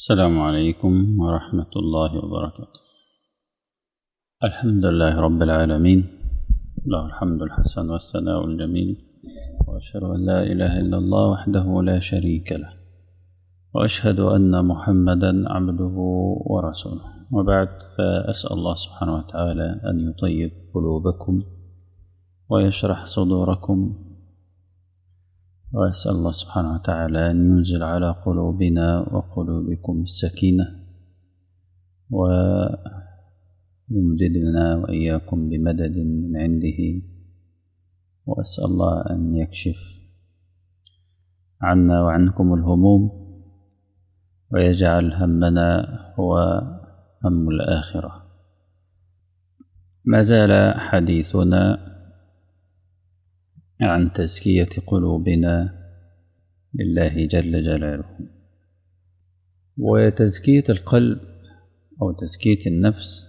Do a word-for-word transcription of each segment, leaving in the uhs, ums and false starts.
السلام عليكم ورحمة الله وبركاته. الحمد لله رب العالمين، له الحمد الحسن والثناء الجميل، وأشهد أن لا إله إلا الله وحده لا شريك له، وأشهد أن محمدا عبده ورسوله. وبعد، فأسأل الله سبحانه وتعالى أن يطيب قلوبكم ويشرح صدوركم، وأسأل الله سبحانه وتعالى أن ينزل على قلوبنا وقلوبكم السكينة، ويمددنا وإياكم بمدد من عنده، وأسأل الله أن يكشف عنا وعنكم الهموم، ويجعل همنا هو هم الآخرة. ما زال حديثنا عن تزكية قلوبنا لله جل جلاله. وتزكية القلب أو تزكية النفس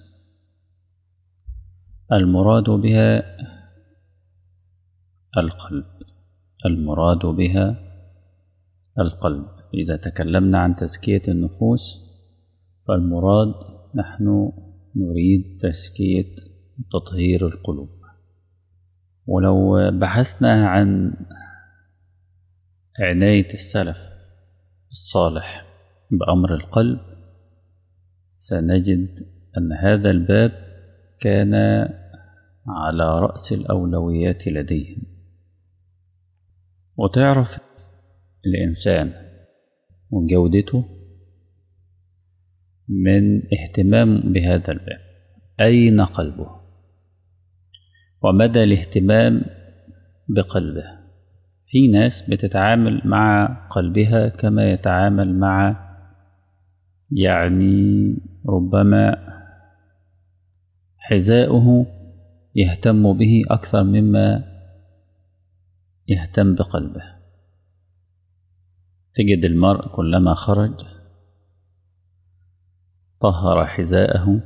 المراد بها القلب، المراد بها القلب. إذا تكلمنا عن تزكية النفوس فالمراد نحن نريد تزكية تطهير القلوب. ولو بحثنا عن عناية السلف الصالح بأمر القلب سنجد أن هذا الباب كان على رأس الأولويات لديهم. وتعرف الإنسان وجودته من اهتمام بهذا الباب، أين قلبه ومدى الاهتمام بقلبه. في ناس بتتعامل مع قلبها كما يتعامل مع يعني ربما حذاؤه، يهتم به أكثر مما يهتم بقلبه. تجد المرء كلما خرج طهر حذاءه،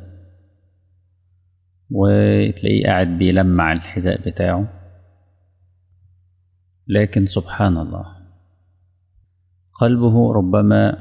وتلاقيه قاعد بيلمع الحذاء بتاعه، لكن سبحان الله قلبه ربما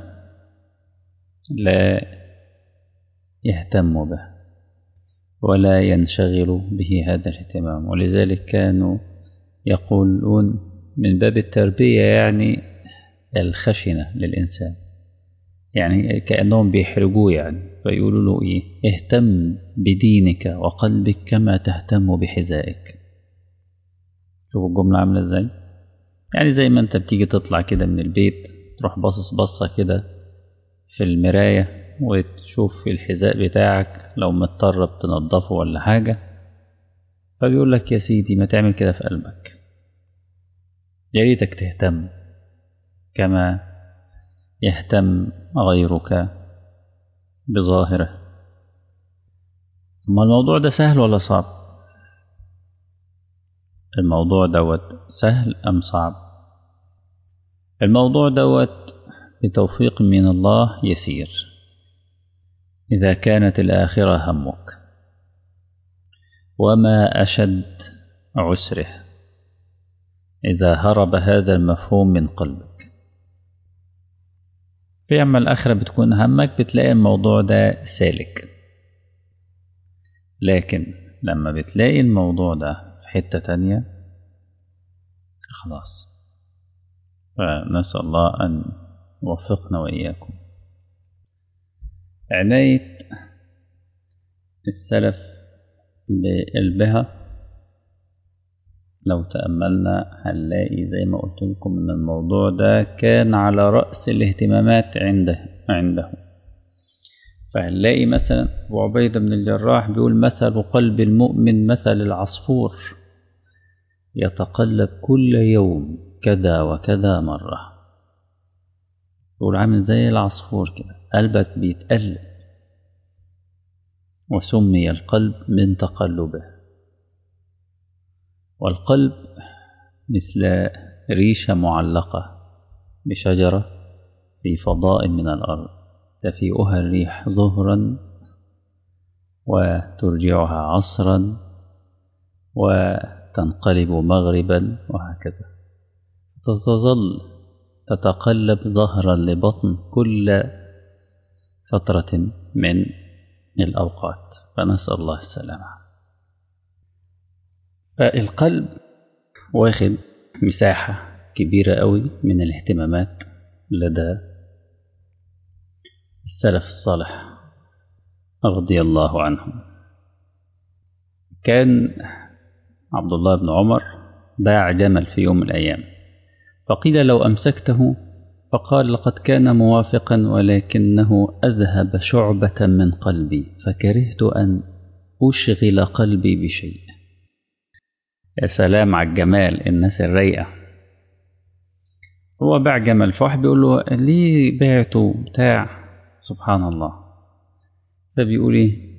لا يهتم به ولا ينشغل به هذا الاهتمام. ولذلك كانوا يقولون من باب التربية يعني الخشنة للإنسان، يعني كأنهم بيحرجوه، يعني فيقولوا له إيه؟ اهتم بدينك وقلبك كما تهتم بحذائك. شوفوا الجملة عاملة ازاي؟ يعني زي ما انت بتيجي تطلع كده من البيت، تروح باصص بصة كده في المراية وتشوف الحذاء بتاعك لو متطرب تنضفه ولا حاجة، فبيقول لك يا سيدي ما تعمل كده في قلبك، يا ريتك تهتم كما يهتم غيرك بظاهره. ما الموضوع ده سهل ولا صعب؟ الموضوع دوت سهل أم صعب؟ الموضوع دوت بتوفيق من الله يسير إذا كانت الآخرة همك، وما أشد عسره إذا هرب هذا المفهوم من قلبك. في أما الآخرة بتكون همك، بتلاقي الموضوع ده سالك، لكن لما بتلاقي الموضوع ده في حتة تانية خلاص. فنسأل الله أن يوفقنا وإياكم. عناية السلف بقلبها لو تأملنا هنلاقي زي ما قلت لكم أن الموضوع ده كان على رأس الاهتمامات عنده عنده فهنلاقي مثلا أبو عبيدة بن الجراح بيقول مثل قلب المؤمن مثل العصفور يتقلب كل يوم كذا وكذا مرة. يقول عامل زي العصفور كده، قلبك بيتقلب، وسمي القلب من تقلبه. والقلب مثل ريشة معلقة بشجرة في فضاء من الأرض، تفيئها الريح ظهرا وترجعها عصرا وتنقلب مغربا، وهكذا تظل تتقلب ظهرا لبطن كل فترة من الأوقات، فنسأل الله السلامة. فالقلب واخد مساحة كبيرة قوي من الاهتمامات لدى السلف الصالح رضي الله عنهم. كان عبد الله بن عمر باع جمل في يوم من الأيام، فقيل لو أمسكته، فقال لقد كان موافقا ولكنه أذهب شعبة من قلبي فكرهت أن أشغل قلبي بشيء. يا سلام على الجمال، الناس الرايقة. هو باع جمل، فواحد بيقول له ليه بعته بتاع، سبحان الله. فبيقول ايه؟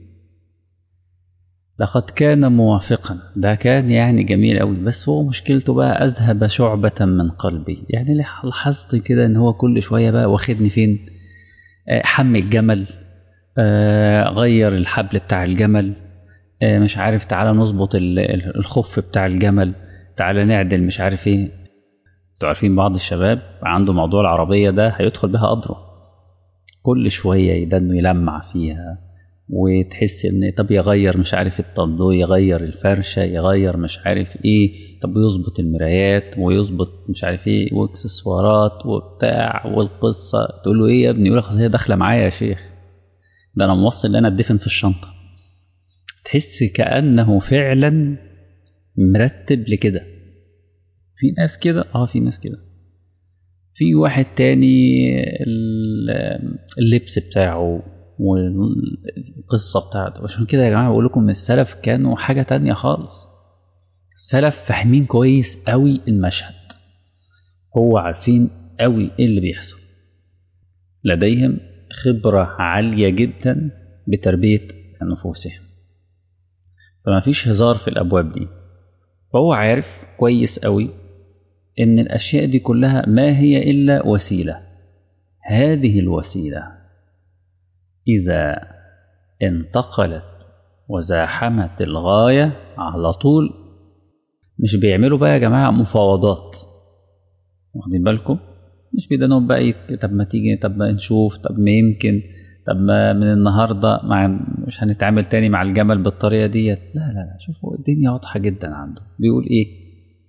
لقد كان موافقا، ده كان يعني جميل قوي، بس هو مشكلته بقى أذهب شعبة من قلبي. يعني لاحظت كده ان هو كل شوية بقى واخدني فين؟ آه حمي الجمل، آه غير الحبل بتاع الجمل، آه مش عارف تعالى نظبط الخف بتاع الجمل، تعالى نعدل مش عارف ايه. انتوا عارفين بعض الشباب عنده موضوع العربية ده هيدخل بها قدره، كل شوية يدنه يلمع فيها، وتحس ان طب يغير مش عارف الطندو، يغير الفرشة، يغير مش عارف ايه، طب يظبط المرايات ويظبط مش عارف ايه واكسسوارات وبتاع والقصة. تقول له ايه يا ابني؟ يقول لك هي داخلة معايا يا شيخ، ده انا موصل ان انا اتدفن في الشنطة. تحس كأنه فعلا مرتب لكده. في ناس كده، اه في ناس كده. في واحد تاني اللبس بتاعه والقصة بتاعته. عشان كده يا جماعة بقول لكم السلف كانوا حاجة تانية خالص. السلف فاهمين كويس قوي المشهد، هو عارفين قوي ايه اللي بيحصل، لديهم خبرة عالية جدا بتربية نفوسهم، فما فيش هزار في الأبواب دي. فهو عارف كويس قوي إن الأشياء دي كلها ما هي إلا وسيلة. هذه الوسيلة إذا انتقلت وزاحمت الغاية على طول، مش بيعملوا بقى يا جماعة مفاوضات، واخدين بالكم؟ مش بيدانهم بقى طب ما تيجي، طب ما نشوف، طب ما يمكن، طب ما من النهاردة مع مش هنتعامل تاني مع الجمل بالطريقة ديت. لا لا لا، شوفوا الدنيا واضحة جدا عنده. بيقول ايه؟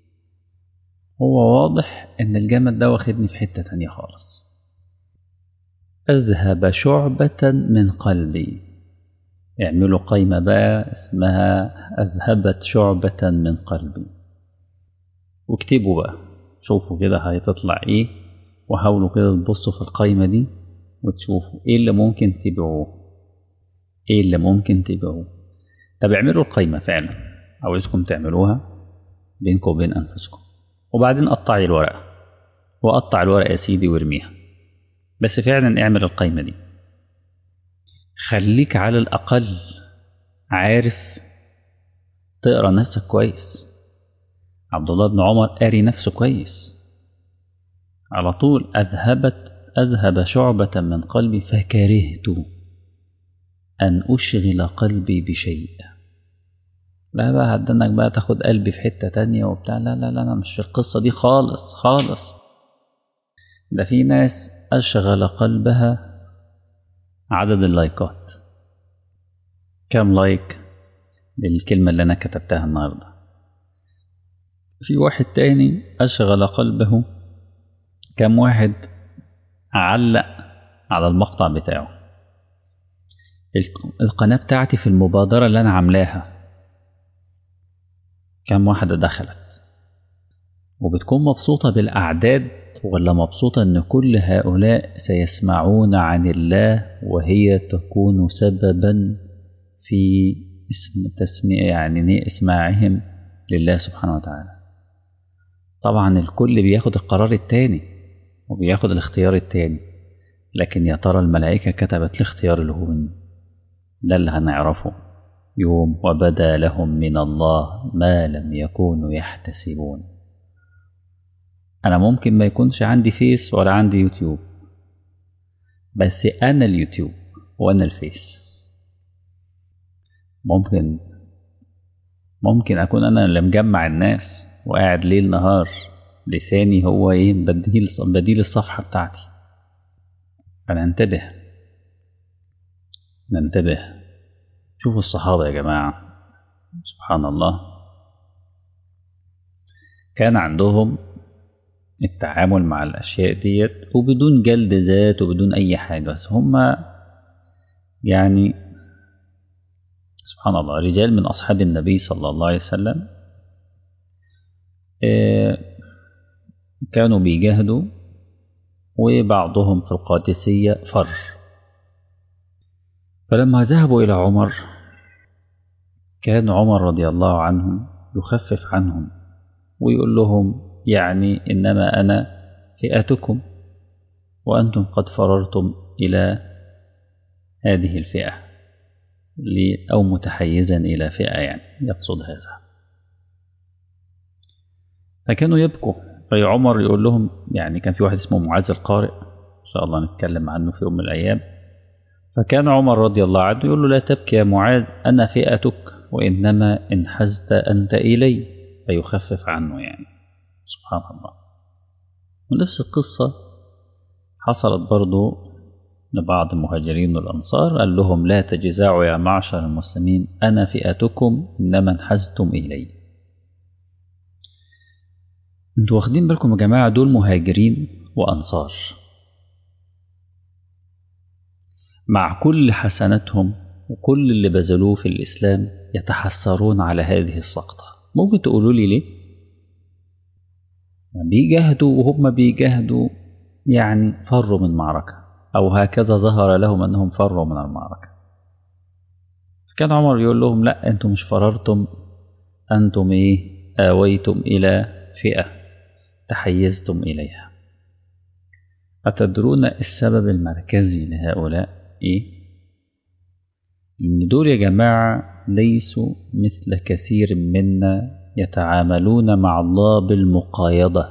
هو واضح ان الجمل ده واخدني في حتة تانية خالص. اذهب شعبة من قلبي. اعملوا قايمة بقى اسمها اذهبت شعبة من قلبي، واكتبوا بقى، شوفوا كده هتطلع ايه، وحاولوا كده تبصوا في القايمة دي وتشوفوا ايه اللي ممكن تبيعوه، ايه اللي ممكن تبيعوه. طب اعملوا القايمة فعلا، عاوزكم تعملوها بينكم وبين انفسكم، وبعدين قطعي الورقة، وقطع الورقة يا سيدي وارميها. بس فعلا اعمل القايمة دي، خليك على الأقل عارف تقرأ نفسك كويس. عبد الله بن عمر قاري نفسه كويس على طول. أذهبت أذهب شعبة من قلبي فكرهت أن أشغل قلبي بشيء. لا بقى هدنك بقى تاخد قلبي في حتة تانية وبتاع، لا لا لا أنا مش في القصة دي خالص خالص. ده في ناس أشغل قلبها عدد اللايكات. كم لايك للكلمة اللي أنا كتبتها النهاردة؟ في واحد تاني أشغل قلبه كم واحد علق على المقطع بتاعه. القناة بتاعتي في المبادرة اللي أنا عاملاها كم واحدة دخلت، وبتكون مبسوطة بالأعداد ولا مبسوطة أن كل هؤلاء سيسمعون عن الله وهي تكون سببا في اسم تسمية يعني اسماعهم لله سبحانه وتعالى. طبعا الكل بياخد القرار التاني وبياخد الاختيار التاني، لكن يا ترى الملائكة كتبت الاختيار اللي هو منه؟ ده اللي هنعرفه يوم وبدا لهم من الله ما لم يكونوا يحتسبون. أنا ممكن ما يكونش عندي فيس ولا عندي يوتيوب، بس أنا اليوتيوب وأنا الفيس. ممكن ممكن أكون أنا اللي مجمع الناس وقاعد ليل نهار لساني هو إيه بديل بديل الصفحة بتاعتي. أنا انتبه، ننتبه. شوفوا الصحابة يا جماعة، سبحان الله، كان عندهم التعامل مع الأشياء ديت وبدون جلد ذات وبدون أي حاجة، بس هم يعني سبحان الله رجال من أصحاب النبي صلى الله عليه وسلم كانوا بيجاهدوا، وبعضهم في القادسية فر. فلما ذهبوا إلى عمر كان عمر رضي الله عنه يخفف عنهم ويقول لهم يعني إنما أنا فئتكم وأنتم قد فررتم إلى هذه الفئة، أو متحيزا إلى فئة، يعني يقصد هذا. فكانوا يبكوا، فعمر يقول لهم، يعني كان في واحد اسمه معاذ القارئ إن شاء الله نتكلم عنه في يوم من الأيام، فكان عمر رضي الله عنه يقول له لا تبكي يا معاذ أنا فئتك وإنما انحزت أنت إلي، فيخفف عنه يعني. سبحان الله. ونفس القصة حصلت برضو لبعض المهاجرين والأنصار، قال لهم لا تجزعوا يا معشر المسلمين أنا فئتكم إنما انحزتم إلي. انتوا واخدين بالكم يا جماعة، دول مهاجرين وأنصار مع كل حسناتهم وكل اللي بذلوه في الإسلام يتحسرون على هذه السقطة. ممكن تقولوا لي ليه؟ يعني بيجاهدوا وهم بيجاهدوا يعني فروا من معركة، أو هكذا ظهر لهم أنهم فروا من المعركة. كان عمر يقول لهم لا أنتم مش فررتم، أنتم إيه آويتم إلى فئة تحيزتم إليها. أتدرون السبب المركزي لهؤلاء إيه؟ إن دول يا جماعة ليسوا مثل كثير منا يتعاملون مع الله بالمقايضة،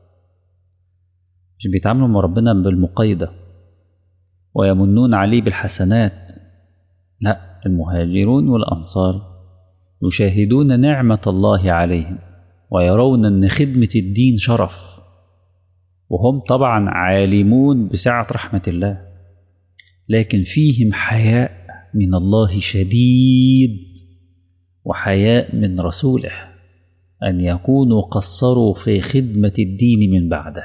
مش بيتعاملوا مع ربنا بالمقايضة ويمنون عليه بالحسنات. لا، المهاجرون والأنصار يشاهدون نعمة الله عليهم ويرون أن خدمة الدين شرف، وهم طبعا عالمون بسعة رحمة الله، لكن فيهم حياء من الله شديد وحياء من رسوله أن يكونوا قصروا في خدمة الدين من بعده.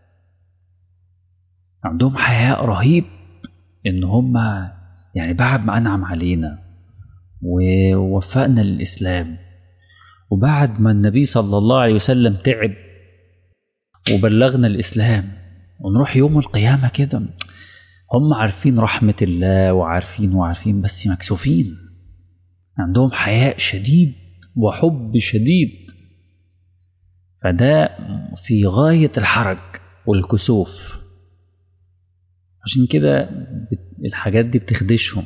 عندهم حياء رهيب إن هم يعني بعد ما أنعم علينا ووفقنا للإسلام، وبعد ما النبي صلى الله عليه وسلم تعب وبلغنا الإسلام، ونروح يوم القيامة كده هم عارفين رحمة الله وعارفين وعارفين بس مكسوفين. عندهم حياء شديد وحب شديد، فده في غاية الحرج والكسوف. عشان كده الحاجات دي بتخدشهم،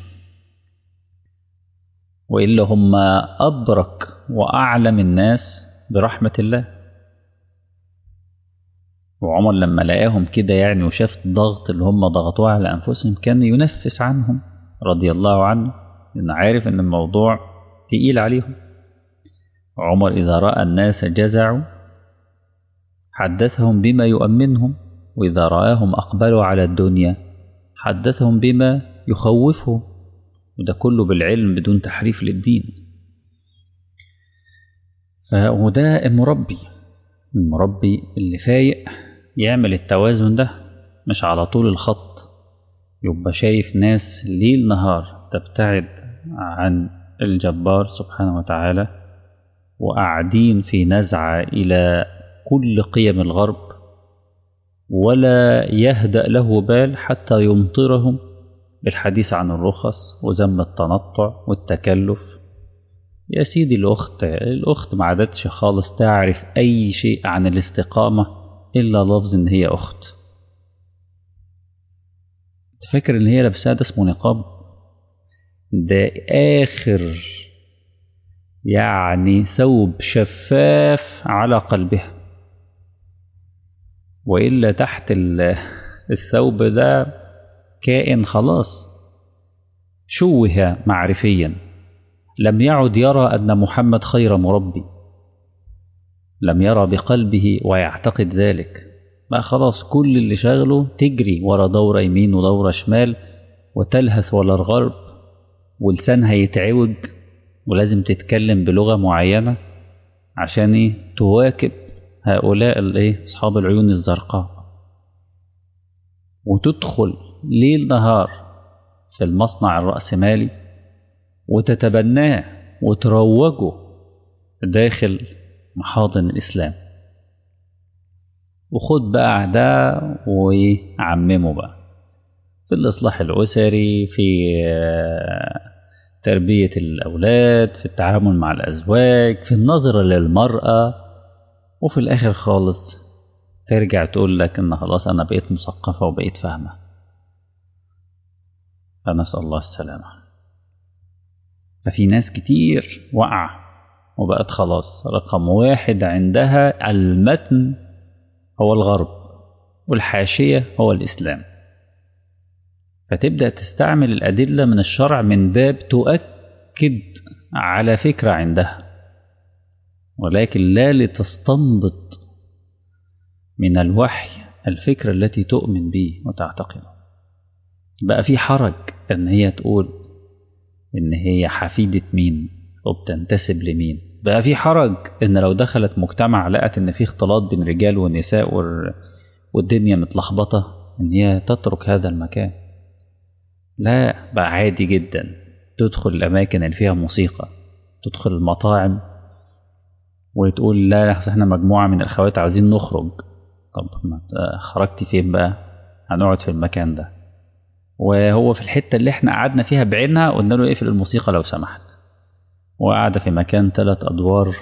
وإلا هم أبرك وأعلم الناس برحمة الله. وعمر لما لقاهم كده يعني وشاف الضغط اللي هم ضغطوه على أنفسهم كان ينفس عنهم رضي الله عنه، لأنه عارف أن الموضوع تقيل عليهم. عمر إذا رأى الناس جزعوا حدثهم بما يؤمنهم، وإذا رآهم أقبلوا على الدنيا حدثهم بما يخوفهم، وده كله بالعلم بدون تحريف للدين. فده المربي المربي اللي فايق يعمل التوازن ده، مش على طول الخط يبقى شايف ناس ليل نهار تبتعد عن الجبار سبحانه وتعالى وقاعدين في نزعة إلى كل قيم الغرب، ولا يهدأ له بال حتى يمطرهم بالحديث عن الرخص وذم التنطع والتكلف. يا سيدي الأخت الأخت ما عادتش خالص تعرف أي شيء عن الاستقامة إلا لفظ إن هي أخت. تفكر إن هي لابسها ده اسمه نقاب؟ ده آخر يعني ثوب شفاف على قلبها، وإلا تحت الثوب ده كائن خلاص شوه معرفيا، لم يعد يرى أن محمد خير مربي، لم يرى بقلبه ويعتقد ذلك. ما خلاص كل اللي شغله تجري ورا دورة يمين ودورة شمال وتلهث ولا الغرب ولسان هيتعوج ولازم تتكلم بلغة معينة عشان ايه تواكب هؤلاء الايه اصحاب العيون الزرقاء، وتدخل ليل نهار في المصنع الرأسمالي وتتبناه وتروجه داخل محاضن الإسلام، وخد بقى ده وعممه بقى في الإصلاح الأسري، في تربية الأولاد، في التعامل مع الأزواج، في النظرة للمرأة، وفي الآخر خالص ترجع تقول لك إن خلاص أنا بقيت مثقفة وبقيت فاهمة. فنسأل الله السلامة. ففي ناس كتير وقع وبقت خلاص رقم واحد عندها المتن هو الغرب والحاشية هو الإسلام، فتبدأ تستعمل الأدلة من الشرع من باب تؤكد على فكرة عندها، ولكن لا لتستنبط من الوحي الفكرة التي تؤمن به وتعتقده. بقى في حرج ان هي تقول ان هي حفيدة مين وبتنتسب لمين، بقى في حرج ان لو دخلت مجتمع لقت ان في اختلاط بين رجال ونساء والدنيا متلخبطة ان هي تترك هذا المكان. لا، بقى عادي جدا تدخل الاماكن اللي فيها موسيقى، تدخل المطاعم وتقول لا احنا مجموعة من الاخوات عايزين نخرج. طب ما خرجتي فين بقى؟ هنقعد في المكان ده، وهو في الحتة اللي احنا قعدنا فيها بعينها قلنا له اقفل الموسيقى لو سمحت، وقاعدة في مكان ثلاث أدوار.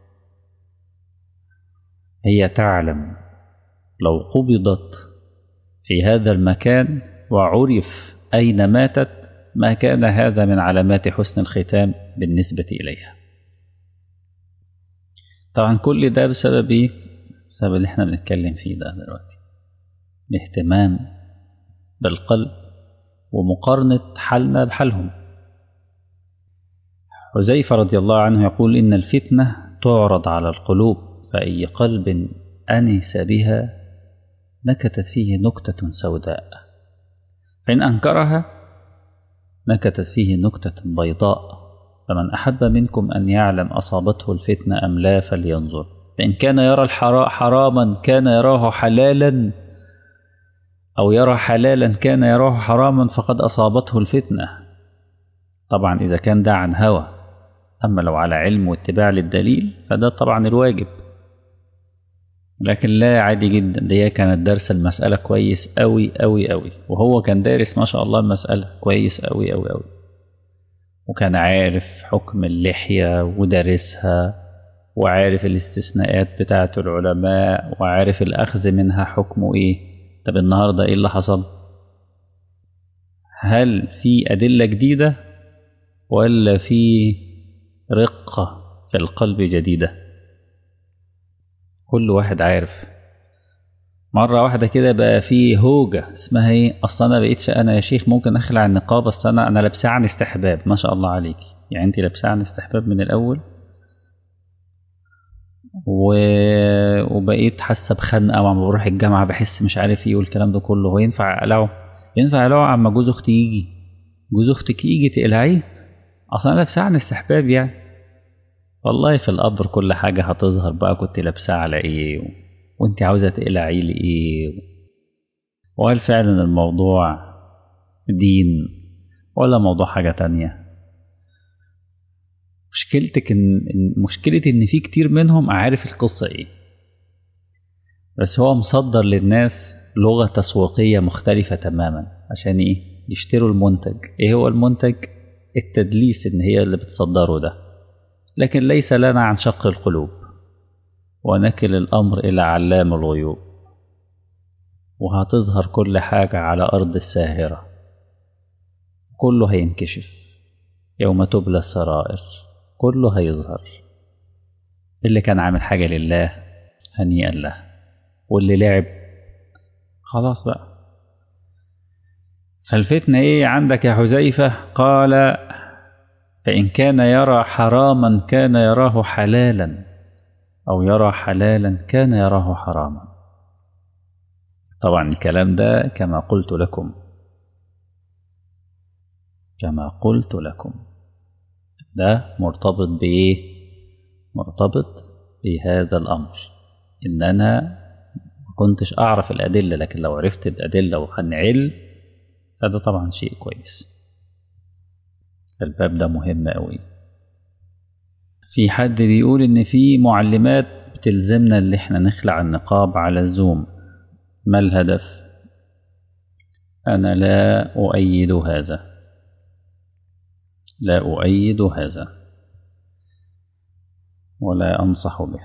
هي تعلم لو قبضت في هذا المكان وعرف أين ماتت ما كان هذا من علامات حسن الختام بالنسبة إليها. طبعا كل ده بسبب ايه؟ بسبب اللي احنا بنتكلم فيه ده دلوقتي، الاهتمام بالقلب ومقارنة حالنا بحالهم. حذيفة رضي الله عنه يقول إن الفتنة تعرض على القلوب، فأي قلب أنس بها نكتت فيه نكتة سوداء، فإن أنكرها نكتت فيه نكتة بيضاء، فمن أحب منكم أن يعلم أصابته الفتنة أم لا فلينظر، فإن كان يرى الحرام حراما كان يراه حلالا، أو يرى حلالا كان يراه حراما فقد أصابته الفتنة. طبعا إذا كان ده عن هوى، أما لو على علم واتباع للدليل فده طبعا الواجب. لكن لا، عادي جدا، دي كانت دارسة المسألة كويس أوي أوي أوي، وهو كان دارس ما شاء الله المسألة كويس أوي أوي أوي، وكان عارف حكم اللحية ودارسها، وعارف الاستثناءات بتاعة العلماء، وعارف الأخذ منها حكمه إيه. طب النهاردة إيه اللي حصل؟ هل في أدلة جديدة ولا في رقة في القلب جديدة؟ كل واحد عارف. مرة واحدة كده بقى في هوجة اسمها ايه، اصلا انا بقيتش انا يا شيخ ممكن اخلع النقاب، اصل انا انا لابساه عن استحباب. ما شاء الله عليك، يعني انت لابساه عن استحباب من الاول و... وبقيت حاسه بخنقه وعم بروح الجامعه بحس مش عارف ايه والكلام ده كله. هو ينفع اقلعه؟ ينفع اقلعه عما جوز اختي يجي؟ جوز اختك يجي تقلعيه؟ اصلا انا لابساه عن استحباب يعني. والله في القبر كل حاجه هتظهر بقى، كنت لابساه على ايه و... وانت عاوزه تقلعي لي ايه، وهل فعلا الموضوع دين ولا موضوع حاجه تانية؟ مشكلتك ان مشكله ان في كتير منهم عارف القصه ايه، بس هو مصدر للناس لغه تسويقيه مختلفه تماما عشان ايه؟ يشتروا المنتج. ايه هو المنتج؟ التدليس ان هي اللي بتصدره ده. لكن ليس لنا عن شق القلوب، ونكل الامر الى علام الغيوب، وهتظهر كل حاجه على ارض الساهره، كله هينكشف يوم تبلى السرائر، كله هيظهر. اللي كان عامل حاجة لله هنيئا له، واللي لعب خلاص بقى. فالفتنة ايه عندك يا حذيفة؟ قال فإن كان يرى حراما كان يراه حلالا، أو يرى حلالا كان يراه حراما. طبعا الكلام ده كما قلت لكم كما قلت لكم. ده مرتبط بإيه؟ مرتبط بهذا الأمر، إن أنا ما كنتش أعرف الأدلة، لكن لو عرفت الأدلة وهنعل فده طبعا شيء كويس. الباب ده مهم أوي. في حد بيقول إن في معلمات بتلزمنا اللي احنا نخلع النقاب على الزوم، ما الهدف؟ أنا لا أؤيد هذا، لا أؤيد هذا ولا أنصح به،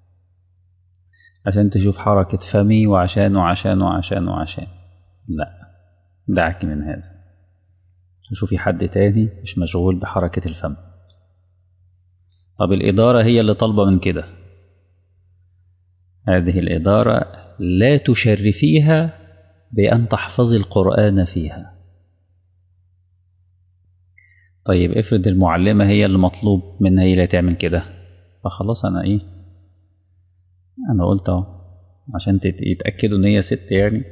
عشان تشوف حركة فمي وعشان وعشان وعشان وعشان. لا، دعك من هذا. شوفي حد تاني مش مشغول بحركة الفم. طب الإدارة هي اللي طالبة من كده، هذه الإدارة لا تشرفيها بأن تحفظي القرآن فيها. طيب افرض المعلمة هي اللي مطلوب منها هي اللي تعمل كده، فخلاص أنا إيه، أنا قلت أهو عشان يتأكدوا إن هي ست يعني.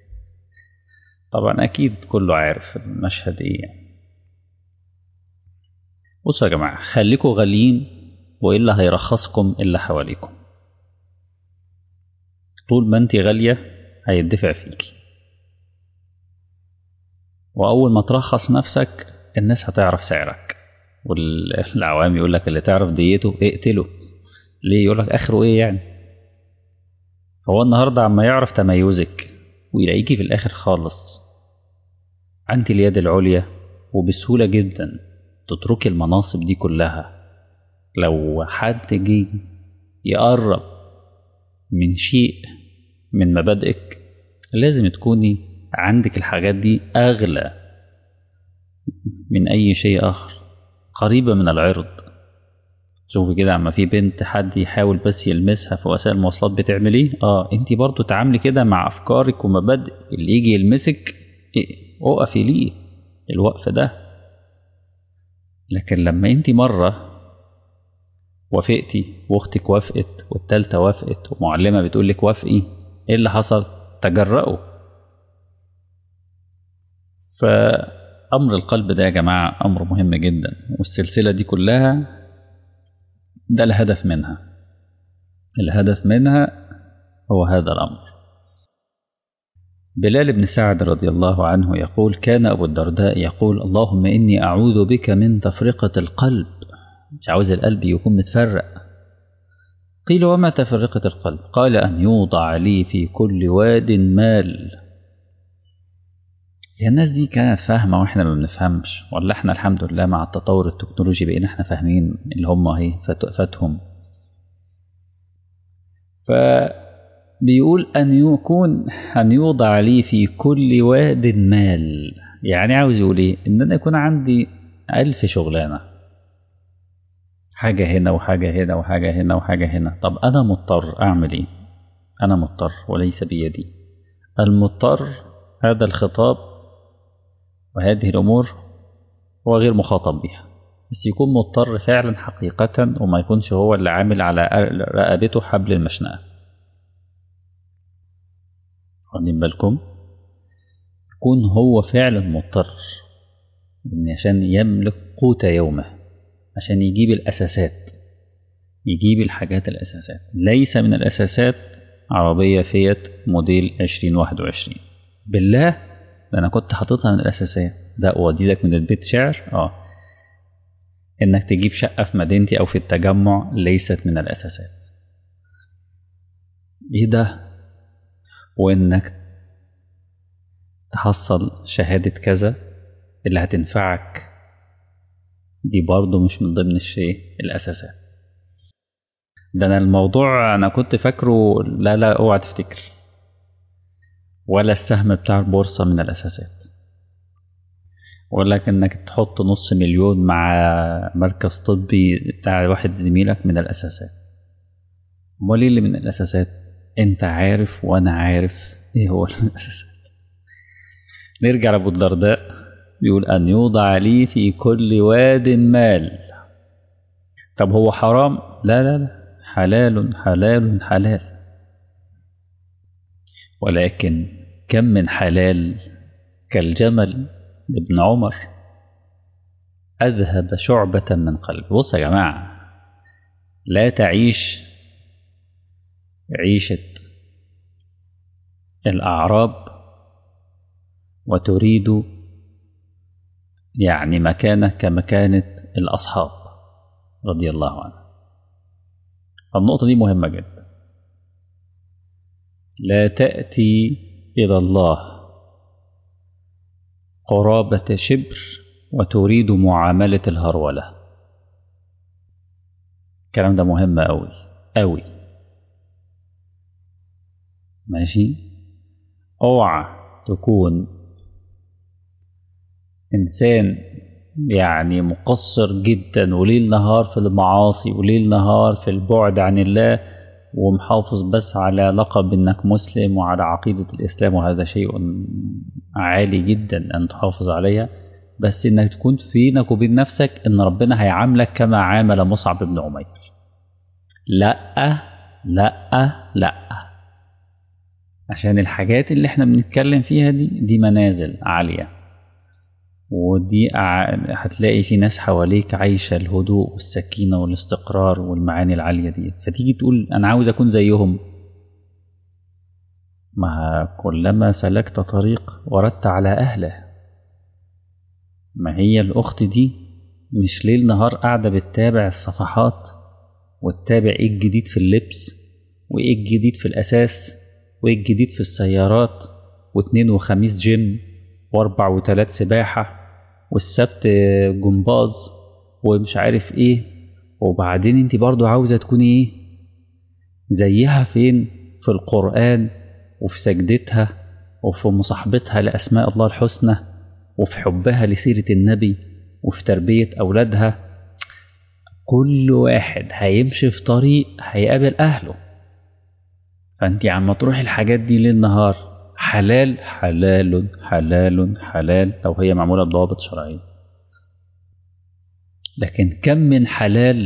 طبعا أكيد كله عارف المشهد إيه يعني. بصوا يا جماعة، خليكوا غاليين وإلا هيرخصكم اللي حواليكم. طول ما أنت غالية هيدفع فيكي، وأول ما ترخص نفسك الناس هتعرف سعرك. والعوام يقول لك اللي تعرف ديته اقتله. ليه؟ يقول لك آخره إيه يعني؟ هو النهاردة عما يعرف تميزك ويلاقيكي في الآخر خالص أنت اليد العليا، وبسهولة جدا تتركي المناصب دي كلها. لو حد جه يقرب من شيء من مبادئك لازم تكوني عندك الحاجات دي أغلى من أي شيء آخر، قريبة من العرض. شوفي كده، عما في بنت حد يحاول بس يلمسها في وسائل المواصلات بتعمل ايه؟ اه انتي برضو تعاملي كده مع أفكارك ومبادئ. اللي يجي يلمسك إيه؟ اقفي ليه الوقف ده. لكن لما انتي مرة وافقتي واختك وافقت والتالتة وافقت ومعلمة بتقولك وافقي، ايه اللي حصل؟ تجرأوا. فأمر القلب ده يا جماعة أمر مهم جدا، والسلسلة دي كلها ده الهدف منها. الهدف منها هو هذا الأمر. بلال بن سعد رضي الله عنه يقول: كان أبو الدرداء يقول: اللهم إني أعوذ بك من تفرقة القلب. مش عاوز القلب يكون متفرق. قيل: وما تفرقة القلب؟ قال: أن يوضع لي في كل واد مال. هي الناس دي كانت فاهمة واحنا ما بنفهمش، ولا احنا الحمد لله مع التطور التكنولوجي بقينا احنا فاهمين اللي هم اهي فاتهم؟ فبيقول أن يكون أن يوضع لي في كل واد مال، يعني عاوز يقول ايه؟ ان انا يكون عندي ألف شغلانة، حاجة هنا وحاجة هنا وحاجة هنا وحاجة هنا. طب أنا مضطر أعمل إيه؟ أنا مضطر وليس بيدي. المضطر هذا الخطاب وهذه الأمور هو غير مخاطب بها، بس يكون مضطر فعلا حقيقة، وما يكونش هو اللي عامل على رقبته حبل المشنقة. واخدين بالكم؟ يكون هو فعلا مضطر عشان يملك قوت يومه، عشان يجيب الأساسات، يجيب الحاجات الأساسات. ليس من الأساسات عربية فيات موديل عشرين واحد وعشرين. بالله ده أنا كنت حاططها من الأساسات. ده أودي لك من البيت شعر. آه إنك تجيب شقة في مدينتي أو في التجمع ليست من الأساسات. إيه ده؟ وإنك تحصل شهادة كذا اللي هتنفعك دي برضو مش من ضمن الشيء الأساسات. ده أنا الموضوع أنا كنت فاكره، لا لا اوعى تفتكر، ولا السهم بتاع البورصة من الأساسات، ولكن انك تحط نص مليون مع مركز طبي بتاع واحد زميلك من الأساسات. امال ايه اللي من الأساسات؟ انت عارف وانا عارف ايه هو الأساسات. نرجع لأبو الدرداء، بيقول: أن يوضع لي في كل واد مال. طب هو حرام؟ لا لا لا، حلال حلال حلال. ولكن كم من حلال كالجمل ابن عمر أذهب شعبة من قلبي. بص يا جماعة، لا تعيش عيشة الأعراب وتريد يعني مكانة كمكانة الأصحاب رضي الله عنهم. النقطة دي مهمة جدا. لا تأتي إلى الله قرابة شبر وتريد معاملة الهرولة. الكلام ده مهم أوي أوي، ماشي؟ اوعى تكون إنسان يعني مقصر جدا وليل نهار في المعاصي وليل نهار في البعد عن الله، ومحافظ بس على لقب إنك مسلم وعلى عقيدة الإسلام، وهذا شيء عالي جدا أن تحافظ عليها، بس إنك تكون بينك وبين نفسك إن ربنا هيعاملك كما عامل مصعب بن عمير. لأ لأ لأ، عشان الحاجات اللي احنا بنتكلم فيها دي دي منازل عالية، ودي هتلاقي في ناس حواليك عايشة الهدوء والسكينة والاستقرار والمعاني العالية دي، فتيجي تقول أنا عاوز أكون زيهم. ما كلما سلكت طريق وردت على أهله. ما هي الأخت دي مش ليل نهار قاعدة بتتابع الصفحات وتتابع إيه الجديد في اللبس وإيه الجديد في الأساس وإيه الجديد في السيارات، واثنين وخميس جيم واربع وتلات سباحة والسبت جمباز ومش عارف ايه، وبعدين انت برضو عاوزة تكوني ايه زيها؟ فين؟ في القرآن وفي سجدتها وفي مصاحبتها لأسماء الله الحسنى وفي حبها لسيرة النبي وفي تربية أولادها. كل واحد هيمشي في طريق هيقابل أهله، فانت عم تروح الحاجات دي ليل نهار حلال حلال حلال حلال لو هي معمولة بضوابط شرعية، لكن كم من حلال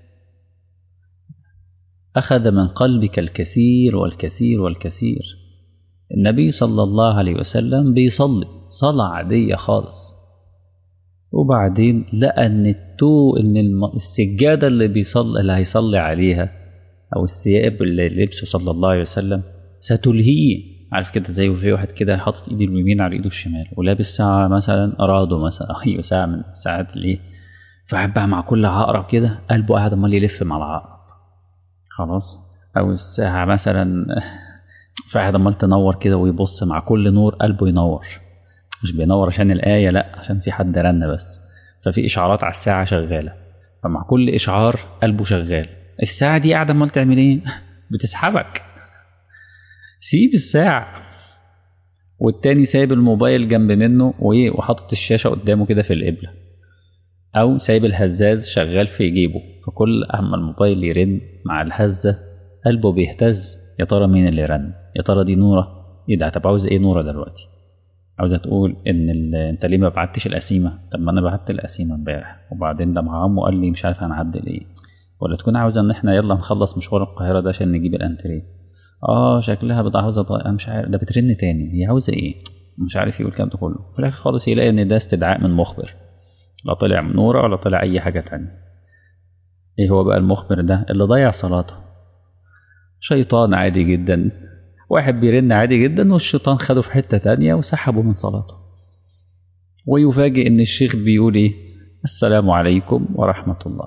أخذ من قلبك الكثير والكثير والكثير. النبي صلى الله عليه وسلم بيصلي صلاة عادية خالص، وبعدين لقى ان التو ان السجادة اللي بيصلي اللي هيصلي عليها او الثياب اللي لبسه صلى الله عليه وسلم ستلهيه. عارف كده زي في واحد كده حاطط ايده اليمين على ايده الشمال ولابس ساعة مثلا رادو مثلا، ايوه ساعة من ساعات الايه، فقعد بقى مع كل عقرب كده قلبه قاعد امال يلف مع العقرب خلاص، او الساعة مثلا فقعد امال تنور كده ويبص مع كل نور قلبه ينور، مش بينور عشان الآية، لا عشان في حد رن بس، ففي إشعارات على الساعة شغالة، فمع كل إشعار قلبه شغال. الساعة دي قاعدة امال تعمل ايه؟ بتسحبك. سيب الساعة. والتاني سايب الموبايل جنب منه وايه وحاطط الشاشة قدامه كده في القبلة، او سايب الهزاز شغال في جيبه، فكل اما الموبايل يرن مع الهزة قلبه بيهتز، يا ترى مين اللي رن؟ يا ترى دي نورة؟ ايه ده؟ طب عاوز ايه نورة دلوقتي؟ عاوزة تقول ان ال... انت ليه ما بعتش القسيمة؟ طب ما انا بعت القسيمة امبارح وبعدين ده مع عمه قال لي مش عارف هنعدل ايه، ولا تكون عاوزة ان احنا يلا نخلص مشوار القاهرة ده عشان نجيب الانتريه. اه شكلها بضع عاوزة ض... مش عارف ده بترن تاني، هي عاوزة ايه؟ مش عارف يقول الكلام ده كله، في الاخر خالص يلاقي ان ده استدعاء من مخبر، لا طلع من نورة ولا طلع اي حاجة تانية. ايه هو بقى المخبر ده؟ اللي ضيع صلاته. شيطان عادي جدا، واحد بيرن عادي جدا والشيطان خده في حتة تانية وسحبه من صلاته، ويفاجئ ان الشيخ بيقول ايه؟ السلام عليكم ورحمة الله.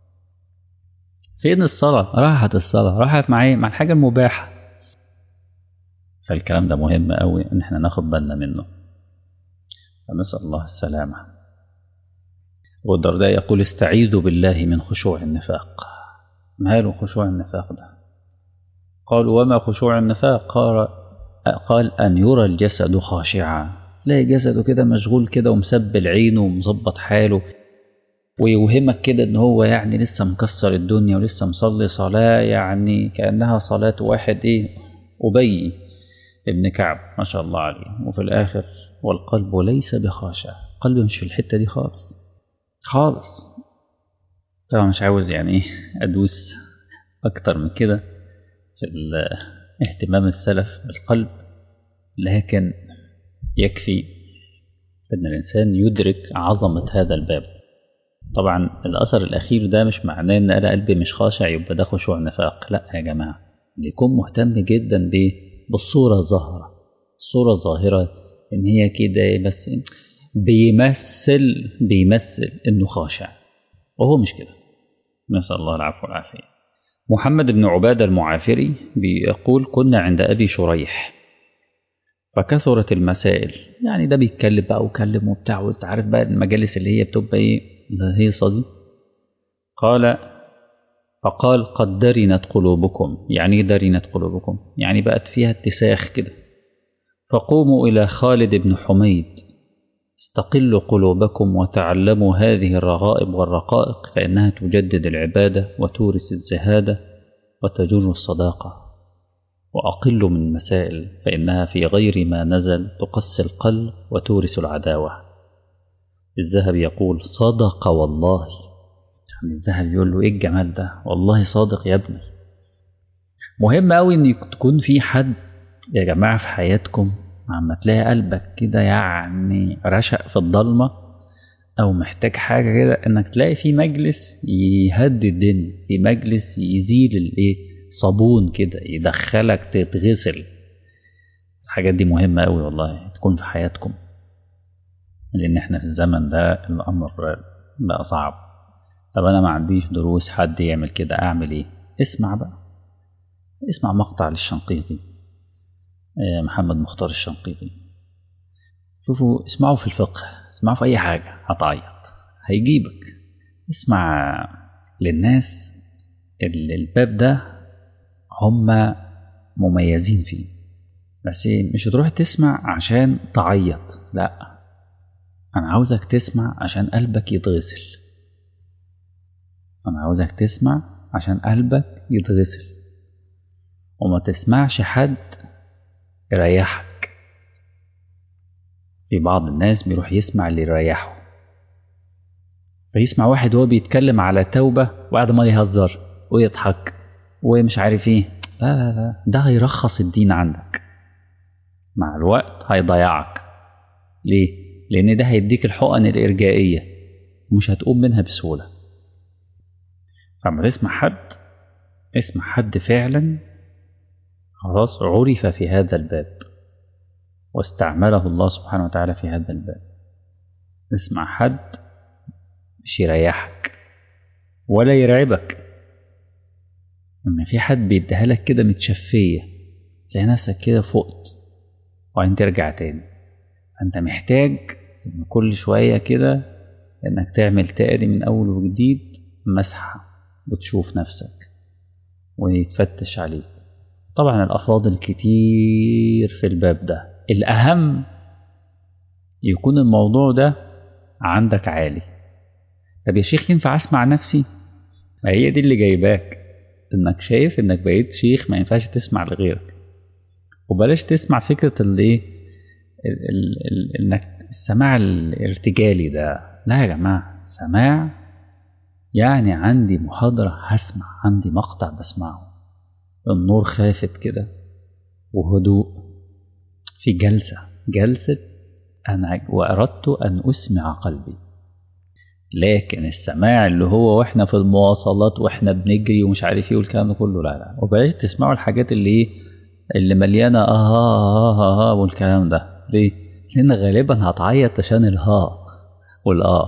فين الصلاة؟ راحت الصلاة، راحت مع ايه؟ مع الحاجة المباحة. فالكلام ده مهم قوي ان احنا ناخد بالنا منه، فنسأل الله السلامة. والدرداء يقول استعيذوا بالله من خشوع النفاق. ماله خشوع النفاق ده؟ قالوا وما خشوع النفاق؟ قال قال أن يرى الجسد خاشعا، تلاقي جسده كده مشغول كده ومسبل عينه ومظبط حاله، ويوهمك كده ان هو يعني لسه مكسر الدنيا ولسه مصلي صلاة يعني كأنها صلاة واحد ايه أبي ابن كعب ما شاء الله عليه، وفي الآخر والقلب ليس بخاشع، قلبي مش في الحتة دي خالص خالص. طبعا مش عاوز يعني أدوس أكتر من كده في اهتمام السلف بالقلب، لكن يكفي أن الإنسان يدرك عظمة هذا الباب طبعا الأثر الأخير ده مش معناه إن أنا قلبي مش خاشع يبقى ده خشوع نفاق، لا يا جماعة، اللي يكون مهتم جدا بالصورة الظاهرة، الصورة الظاهرة إن هي كده بس بيمثل بيمثل إنه خاشع وهو مش كده. نسأل الله العفو والعافية. محمد بن عبادة المعافري بيقول كنا عند أبي شريح فكثرت المسائل، يعني ده بيتكلم بقى وكلم وبتاع، وانت عارف بقى المجالس اللي هي بتبقى ايه الهيصة دي. قال فقال قد درنت قلوبكم. يعني ايه درنت قلوبكم؟ يعني بقت فيها اتساخ كده. فقوموا إلى خالد بن حميد استقلوا قلوبكم وتعلموا هذه الرغائب والرقائق فإنها تجدد العبادة وتورث الزهادة وتجر الصداقة. وأقل من المسائل فإنها في غير ما نزل تقسي القلب وتورث العداوة. الذهبي يقول صدق والله، يعني الذهبي يقول له إيه الجمال ده، والله صادق يا ابني. مهم أوي إن تكون في حد يا جماعة في حياتكم عما تلاقي قلبك كده يعني رشق في الضلمة أو محتاج حاجة كده، إنك تلاقي في مجلس يهدي الدنيا، في مجلس يزيل الإيه صابون كده يدخلك تتغسل. الحاجات دي مهمة أوي والله تكون في حياتكم، لأن إحنا في الزمن ده الأمر بقى صعب. طب أنا ما عنديش دروس حد يعمل كده، أعمل إيه؟ اسمع بقى، اسمع مقطع للشنقيطي، محمد مختار الشنقيطي. شوفوا اسمعوا في الفقه، اسمعوا في أي حاجة هتعيط هيجيبك. اسمع للناس اللي الباب ده هم مميزين فيه، بس مش هتروح تسمع عشان تعيط، لا، أنا عاوزك تسمع عشان قلبك يتغسل. أنا عاوزك تسمع عشان قلبك يتغسل، وما تسمعش حد يريحك. في بعض الناس بيروح يسمع اللي يريحه، فيسمع واحد وهو بيتكلم على توبة وقاعد ما يهزر ويضحك ومش عارف ايه، لا لا لا، ده هيرخص الدين عندك، مع الوقت هيضيعك. ليه؟ لأن ده هيديك الحقن الإرجائية ومش هتقوم منها بسهولة. فلما تسمع حد، اسمع حد فعلا خلاص عرف في هذا الباب واستعمله الله سبحانه وتعالى في هذا الباب. اسمع حد مش يريحك ولا يرعبك، إن في حد بيديها لك كده متشفية، تلاقي نفسك كده فقت وبعدين ترجع تاني. أنت محتاج إن كل شوية كده إنك تعمل تاني من أول وجديد مسحة وتشوف نفسك ويتفتش عليك. طبعا الأفاضل كتير في الباب ده، الأهم يكون الموضوع ده عندك عالي. طب يا شيخ ينفع أسمع نفسي؟ ما هي دي اللي جايباك، إنك شايف إنك بقيت شيخ ما ينفعش تسمع لغيرك. وبلاش تسمع فكرة اللي ال ال ال إنك السماع الارتجالي ده، لا يا جماعة، سماع يعني عندي محاضرة هسمع، عندي مقطع بسمعه، النور خافت كده وهدوء في جلسة جلسة أنا وأردت أن أسمع قلبي. لكن السماع اللي هو وإحنا في المواصلات وإحنا بنجري ومش عارف إيه والكلام ده كله، لا لا. وبلاش تسمعوا الحاجات اللي إيه اللي مليانة آه آه آه آه والكلام ده. ليه؟ لأن غالبا هتعيط عشان الها والآه،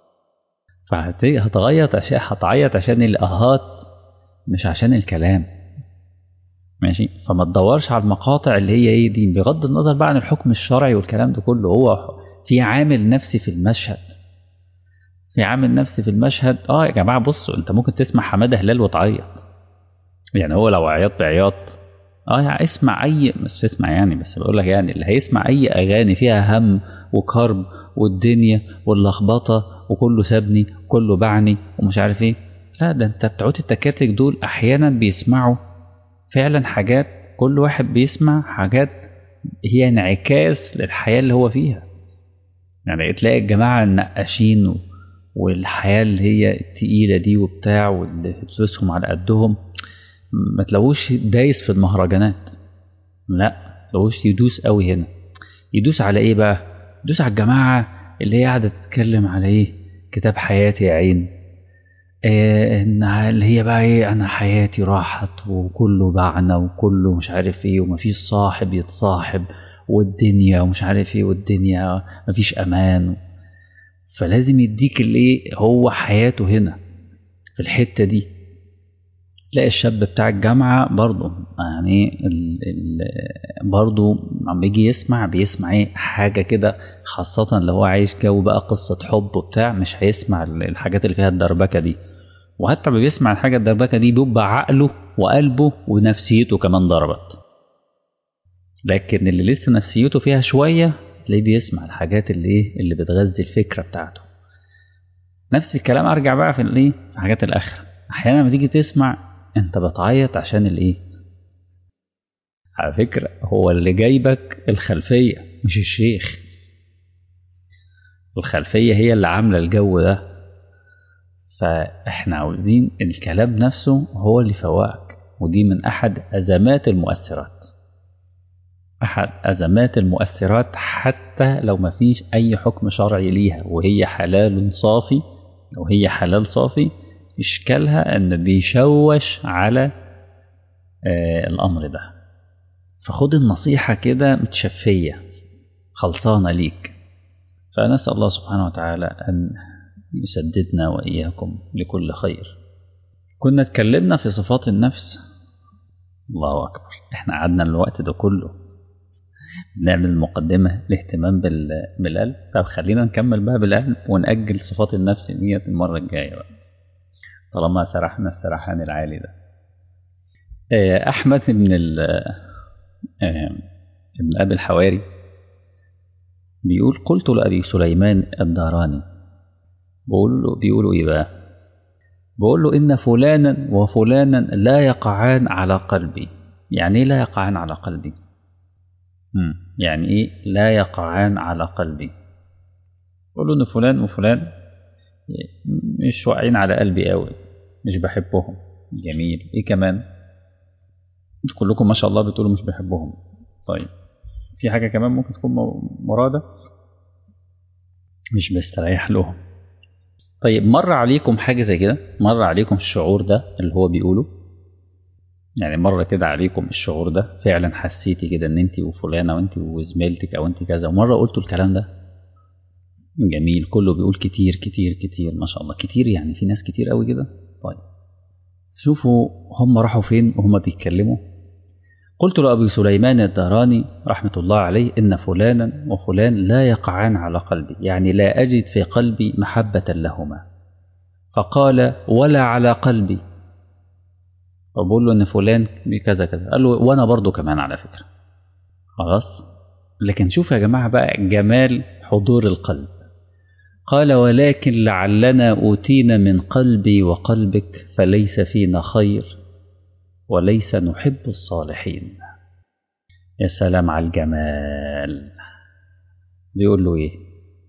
فهتعيط عشان هتعيط عشان الآهات مش عشان الكلام. ماشي؟ فما تدورش على المقاطع اللي هي ايه دي، بغض النظر بقى عن الحكم الشرعي والكلام ده كله. هو في عامل نفسي في المشهد، في عامل نفسي في المشهد. اه يا جماعه بصوا، انت ممكن تسمع حماده هلال وتعيط، يعني هو لو عيط بعياط اه يعني اسمع اي، مش تسمع يعني، بس بقول لك يعني اللي هيسمع اي اغاني فيها هم وكرب والدنيا واللخبطه وكله سابني وكله باعني ومش عارف ايه، لا، ده انت بتوع التكاتك دول احيانا بيسمعوا فعلا حاجات، كل واحد بيسمع حاجات هي انعكاس للحياة اللي هو فيها. يعني تلاقي الجماعة النقاشين والحياة اللي هي التقيلة دي وبتاع واللي فلوسهم على قدهم، ما تلاقوش دايس في المهرجانات، لا، ما تلاقوش يدوس قوي هنا. يدوس على ايه بقى؟ يدوس على الجماعة اللي هي قاعدة تتكلم على ايه كتاب حياتي يا عين، إيه ان اللي هي بقى ايه، انا حياتي راحت وكله باعنا وكله مش عارف ايه ومفيش صاحب يتصاحب والدنيا ومش عارف ايه والدنيا مفيش امان. فلازم يديك الايه هو حياته هنا في الحتة دي. تلاقي الشاب بتاع الجامعة برضه يعني ال ال برضه عم بيجي يسمع بيسمع ايه حاجة كده، خاصة لو هو عايش جو بقى قصة حب وبتاع، مش هيسمع الحاجات اللي فيها الدربكة دي. وحتى لما بيسمع الحاجة الدربكة دي بيبقى عقله وقلبه ونفسيته كمان ضربت. لكن اللي لسه نفسيته فيها شوية تلاقيه بيسمع الحاجات اللي ايه اللي بتغذي الفكرة بتاعته. نفس الكلام ارجع بقى في الايه في حاجات الاخرة. احيانا لما تيجي تسمع انت بتعيط عشان الايه، على فكرة هو اللي جايبك الخلفية مش الشيخ، الخلفية هي اللي عاملة الجو ده. فاحنا عاوزين الكلام نفسه هو اللي فوقك، ودي من احد ازمات المؤثرات، احد ازمات المؤثرات حتى لو ما فيش اي حكم شرعي ليها وهي حلال صافي، وهي حلال صافي، اشكالها ان بيشوش على آه الامر ده. فخد النصيحة كده متشفية خلصانة ليك. فنسأل الله سبحانه وتعالى أن يسددنا وإياكم لكل خير. كنا اتكلمنا في صفات النفس. الله أكبر، احنا قعدنا الوقت ده كله نعمل مقدمة الاهتمام بالقلب. طب خلينا نكمل بقى بالقلب ونأجل صفات النفس ديت المرة الجاية بقى، طالما سرحنا السرحان العالي ده. أحمد بن ابن أبي الحواري بيقول قلت لأبي سليمان الداراني، بقول له بيقولوا إيه بقى؟ بقول له إن فلانا وفلانا لا يقعان على قلبي. يعني إيه لا يقعان على قلبي؟ مم. يعني إيه لا يقعان على قلبي؟ بقول له إن فلان وفلان مش واقعين على قلبي قوي، مش بحبهم. جميل، إيه كمان؟ مش كلكم ما شاء الله بتقولوا مش بحبهم. طيب في حاجة كمان ممكن تكون مرادة؟ مش بستريح لهم. طيب مر عليكم حاجة زي كده؟ مر عليكم الشعور ده اللي هو بيقوله؟ يعني مر كده عليكم الشعور ده فعلا، حسيتي كده ان انت وفلانة وانت وزميلتك او انت كذا، ومرة قلتوا الكلام ده؟ جميل، كله بيقول كتير كتير كتير ما شاء الله كتير، يعني في ناس كتير قوي كده. طيب شوفوا هم راحوا فين وهم بيتكلموا. قلت لأبي سليمان الداراني رحمة الله عليه إن فلانا وفلان لا يقعان على قلبي، يعني لا أجد في قلبي محبة لهما. فقال ولا على قلبي. فبقول له إن فلان كذا كذا، قال له وأنا برضو كمان على فكرة. خلاص، لكن شوف يا جماعة بقى جمال حضور القلب. قال ولكن لعلنا أوتينا من قلبي وقلبك فليس فينا خير وليس نحب الصالحين. يا سلام على الجمال. بيقول له ايه؟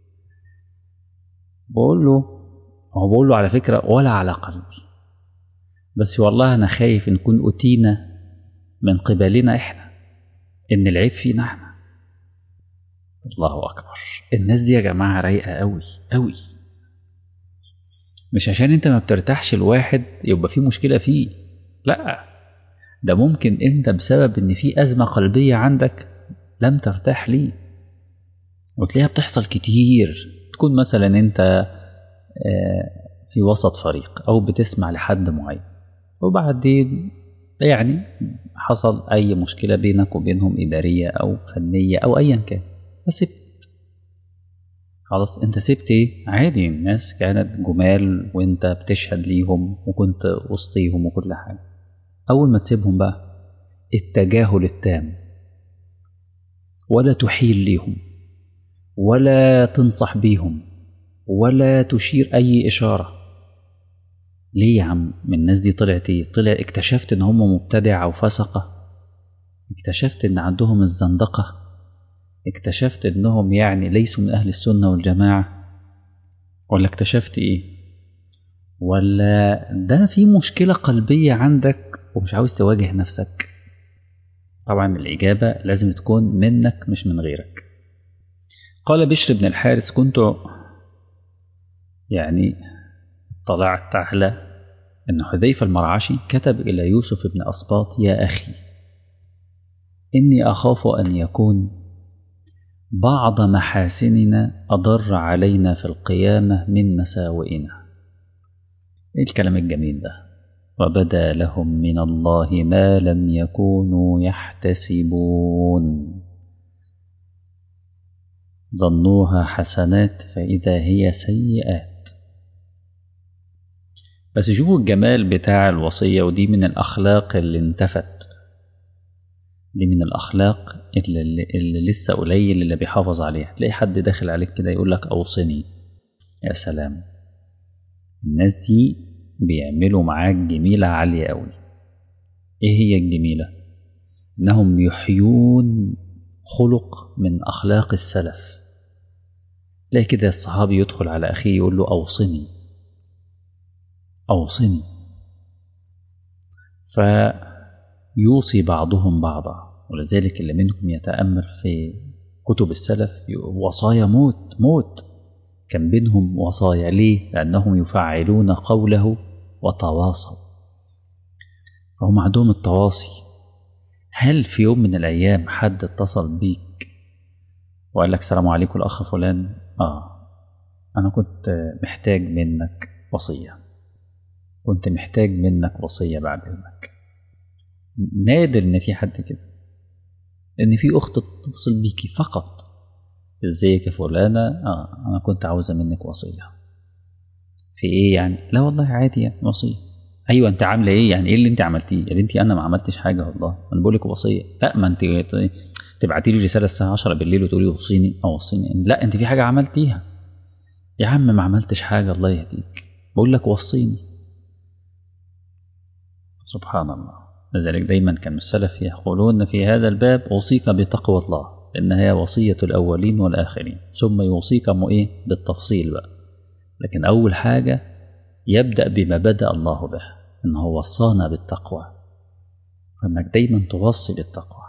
بقول له هو بقول له على فكرة ولا على قلبي، بس والله أنا خايف نكون أتينا من قبلنا إحنا، إن العيب فينا إحنا. الله أكبر. الناس دي يا جماعة رايقة أوي أوي. مش عشان أنت ما بترتاحش الواحد يبقى في مشكلة فيه، لأ، ده ممكن أنت بسبب إن في أزمة قلبية عندك لم ترتاح ليه، وتلاقيها بتحصل كتير. تكون مثلا أنت في وسط فريق أو بتسمع لحد معين، وبعدين يعني حصل أي مشكلة بينك وبينهم إدارية أو فنية أو أيا كان، فسبت. خلاص أنت سبت إيه؟ عادي، الناس كانت جمال وأنت بتشهد ليهم وكنت وسطيهم وكل حاجة. أول ما تسيبهم بقى التجاهل التام، ولا تحيل ليهم ولا تنصح بيهم ولا تشير أي إشارة. ليه يا عم؟ من الناس دي طلعت ايه؟ طلع اكتشفت ان هم مبتدع او فسقة؟ اكتشفت ان عندهم الزندقة؟ اكتشفت انهم يعني ليسوا من اهل السنة والجماعة؟ ولا اكتشفت ايه؟ ولا ده في مشكلة قلبية عندك ومش عاوز تواجه نفسك؟ طبعا الإجابة لازم تكون منك مش من غيرك. قال بشر بن الحارث كنت يعني طلعت على أن حذيفة المرعشي كتب إلى يوسف بن أسباط: يا أخي إني أخاف أن يكون بعض محاسننا أضر علينا في القيامة من مساوئنا. إيه الكلام الجميل ده؟ وبدا لهم من الله ما لم يكونوا يحتسبون، ظنوها حسنات فإذا هي سيئات. بس شوفوا الجمال بتاع الوصية، ودي من الأخلاق اللي انتفت، دي من الأخلاق اللي, اللي لسه قليل اللي بيحافظ عليها. تلاقي حد داخل عليك كده يقول لك أوصني، يا سلام، الناس دي بيعملوا معاك جميلة عالية قوي. إيه هي الجميلة؟ إنهم يحيون خلق من أخلاق السلف. تلاقي كده الصحابي يدخل على أخيه يقول له أوصني أوصني، فيوصي بعضهم بعضا. ولذلك اللي منكم يتأمل في كتب السلف وصايا موت موت، كان بينهم وصايا. ليه؟ لأنهم يفعلون قوله وتواصوا، فهم عندهم التواصي. هل في يوم من الأيام حد اتصل بيك وقال لك السلام عليكم الأخ فلان، آه أنا كنت محتاج منك وصية، كنت محتاج منك وصية بعد إذنك؟ نادر إن في حد كده، إن في أخت تتصل بيكي فقط: إزيك يا فلانة، آه أنا كنت عاوزة منك وصية. في إيه يعني؟ لا والله عادي يعني وصية. أيوة أنت عاملة إيه يعني؟ إيه اللي أنت عملتيه يا بنتي؟ أنا ما عملتش حاجة والله، أنا بقول لك وصية. لا، ما أنت تبعتي لي رسالة الساعة عشرة بالليل وتقولي وصيني أو وصيني. لا، أنت في حاجة عملتيها يا عم. ما عملتش حاجة الله يهديك، بقول لك وصيني. سبحان الله. لذلك دايما كان السلف يقولون في هذا الباب: أوصيك بتقوى الله، إنها وصية الأولين والآخرين. ثم يوصيك إيه بالتفصيل بقى، لكن أول حاجة يبدأ بما بدأ الله به، إنه وصانا بالتقوى، فإنك دايما توصي بالتقوى.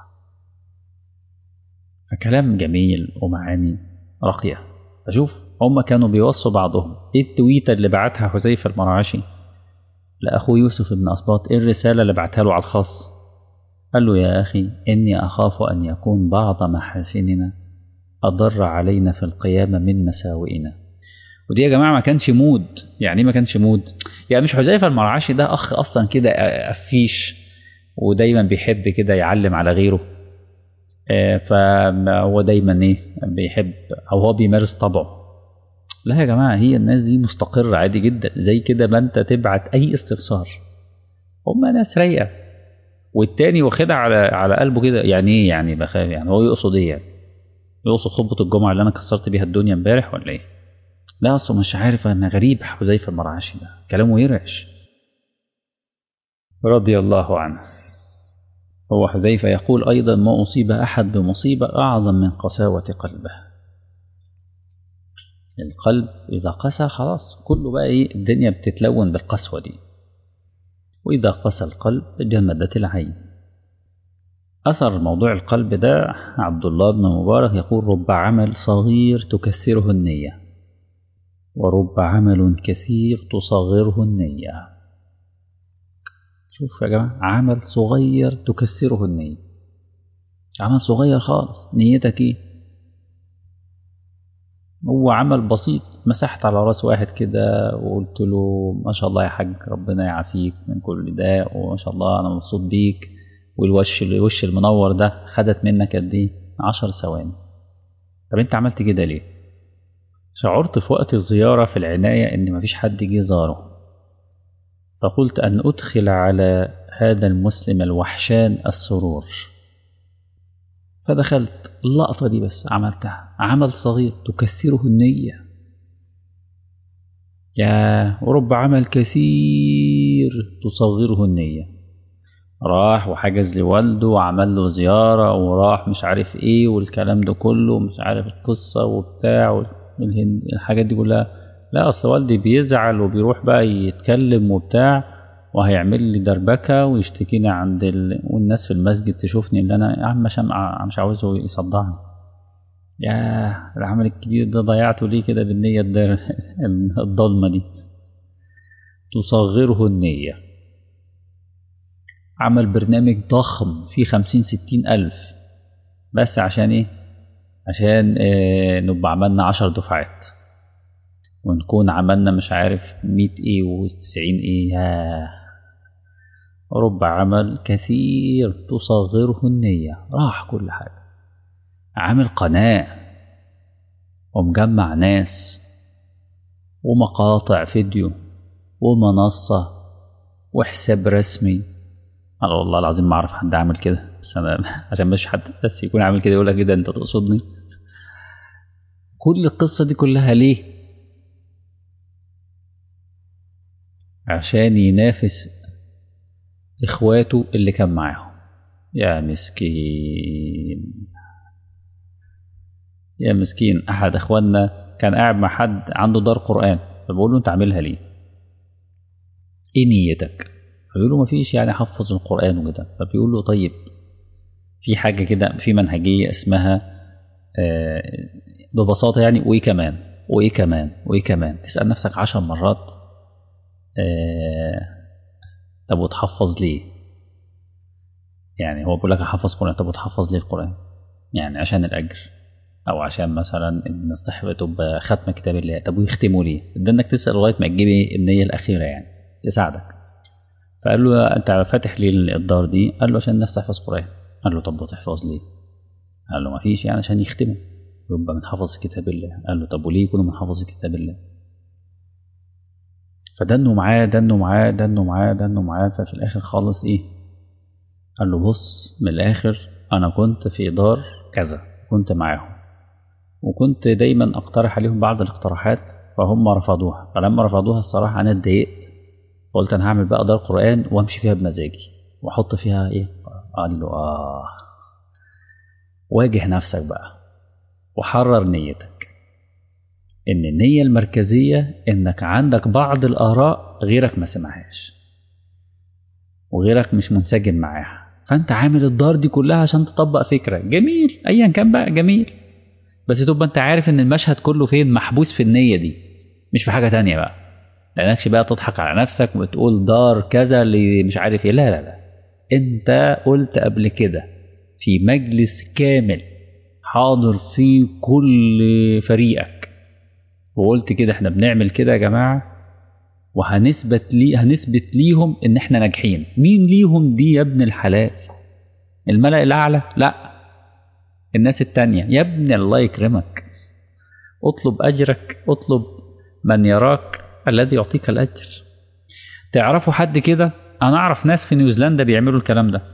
فكلام جميل ومعاني راقية. فشوف هم كانوا بيوصوا بعضهم. إيه التويتة اللي بعتها حذيفة المرعشي لأخوه يوسف بن أسباط؟ إيه الرسالة اللي بعتها له على الخاص؟ قال له: يا أخي إني أخاف أن يكون بعض محاسننا أضر علينا في القيامة من مساوئنا. ودي يا جماعة ما كانش مود. يعني ما كانش مود، يعني مش حذيفة المرعشي ده أخ أصلا كده أفيش ودايما بيحب كده يعلم على غيره، فهو دايما إيه بيحب، أو هو بيمارس طبعه. لا يا جماعة، هي الناس دي مستقرة عادي جدا، زي كده ما أنت تبعت أي استفسار. هم ناس رايقة، والتاني واخدها على على قلبه كده. يعني ايه يعني بخاف؟ يعني هو يقصد ايه يعني؟ يقصد خطبة الجمعة اللي انا كسرت بيها الدنيا امبارح ولا ايه؟ لا اصلا مش عارف. انا غريب حذيفة المرعشي ده كلامه يرعش رضي الله عنه. هو حذيفة يقول ايضا: ما اصيب احد بمصيبة اعظم من قساوة قلبه. القلب اذا قسى خلاص كله بقى ايه، الدنيا بتتلون بالقسوة دي. واذا قسى القلب جمدت العين. أثر موضوع القلب ده عبد الله بن مبارك يقول: رب عمل صغير تكثره النية، ورب عمل كثير تصغره النية. شوف يا جماعة، عمل صغير تكثره النية، عمل صغير خالص نيتك ايه؟ هو عمل بسيط، مسحت على راس واحد كده وقلت له ما شاء الله يا حاج ربنا يعافيك من كل ده، وما شاء الله أنا مبسوط بيك، والوش الوش المنور ده خدت منك قد ايه؟ عشر ثواني. طب انت عملت كده ليه؟ شعرت في وقت الزيارة في العناية ان مفيش حد جه زاره، فقلت ان ادخل على هذا المسلم الوحشان السرور، فدخلت. اللقطة دي بس عملتها، عمل صغير تكثره النية. يا ورب عمل كثير تصغره النية. راح وحجز لوالده وعمل له زيارة، وراح مش عارف ايه والكلام ده كله، مش عارف القصة وبتاع الحاجات دي كلها. لا، اصل والدي بيزعل وبيروح بقى يتكلم وبتاع، وهيعمل لي دربكة ويشتكيني عند ال... والناس في المسجد تشوفني اللي انا يا عم مش مش عاوزه يصدعني. يا العمل الكبير ده ضيعته ليه كده بالنية الضلمة دي؟ تصغره النية. عمل برنامج ضخم فيه خمسين ستين ألف بس عشان إيه؟ عشان إيه؟ نبقى عملنا عشر دفعات ونكون عملنا مش عارف مية إيه وتسعين إيه. ياه. رب عمل كثير تصغره النية، راح كل حاجة. عامل قناة ومجمع ناس ومقاطع فيديو ومنصة وحساب رسمي. أنا والله العظيم ما أعرف حد عامل كده، بس أنا عشان مش حد بس يكون عامل كده يقول لك كده أنت تقصدني. كل القصة دي كلها ليه؟ عشان ينافس إخواته اللي كان معاهم. يا مسكين يا مسكين. أحد إخواننا كان قاعد مع حد عنده دار قرآن، فبقول له أنت عاملها ليه؟ إيه نيتك؟ فبيقول له مفيش يعني حفظ القرآن وكده. فبيقول له طيب في حاجة كده، في منهجية اسمها آه ببساطة يعني وإيه كمان وإيه كمان وإيه كمان. تسأل نفسك عشر مرات آه طب وتحفظ ليه؟ يعني هو بيقول لك أحفظ قرآن، طب وتحفظ ليه القرآن؟ يعني عشان الأجر أو عشان مثلا الناس تبقى ختم كتاب الله. طب ويختموا ليه؟ ده إنك تسأل لغاية ما تجيب النية الأخيرة يعني تساعدك. فقال له أنت فاتح ليه الدار دي؟ قال له عشان الناس تحفظ قرآن. قال له طب وتحفظ ليه؟ قال له ما فيش يعني عشان يختموا يبقى من حفظ كتاب الله. قال له طب وليه يكونوا من حفظ كتاب الله؟ فدنوا معاه دنوا معاه دنوا معاه دنوا معاه ففي الآخر خالص إيه؟ قال له بص من الآخر أنا كنت في دار كذا كنت معاهم وكنت دايما أقترح عليهم بعض الاقتراحات فهم رفضوها. فلما رفضوها الصراحة أنا اتضايقت، قلت أنا هعمل بقى دار قرآن وأمشي فيها بمزاجي وأحط فيها إيه؟ قال له آه واجه نفسك بقى وحرر نيتك. إن النية المركزية إنك عندك بعض الآراء غيرك ما سمعهاش وغيرك مش منسجم معاها، فأنت عامل الدار دي كلها عشان تطبق فكرة. جميل أيا كان بقى جميل، بس تبقى أنت عارف إن المشهد كله فين محبوس في النية دي مش في حاجة تانية بقى. لأنكش بقى تضحك على نفسك وتقول دار كذا اللي مش عارف إيه. لا لا لا، أنت قلت قبل كده في مجلس كامل حاضر فيه كل فريقك وقلت كده احنا بنعمل كده يا جماعة وهنثبت لي هنثبت ليهم ان احنا ناجحين. مين ليهم دي يا ابن الحلال؟ الملأ الأعلى؟ لا، الناس التانية. يا ابن الله يكرمك اطلب أجرك، اطلب من يراك الذي يعطيك الأجر. تعرفوا حد كده؟ أنا أعرف ناس في نيوزيلندا بيعملوا الكلام ده.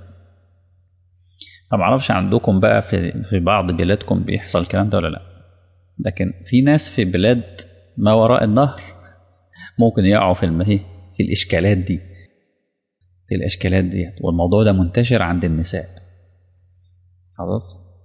ما اعرفش عندكم بقى في في بعض بلادكم بيحصل الكلام ده ولا لا، لكن في ناس في بلاد ما وراء النهر ممكن يقعوا في المهي في الإشكالات دي في الإشكالات دي والموضوع ده منتشر عند النساء. خلاص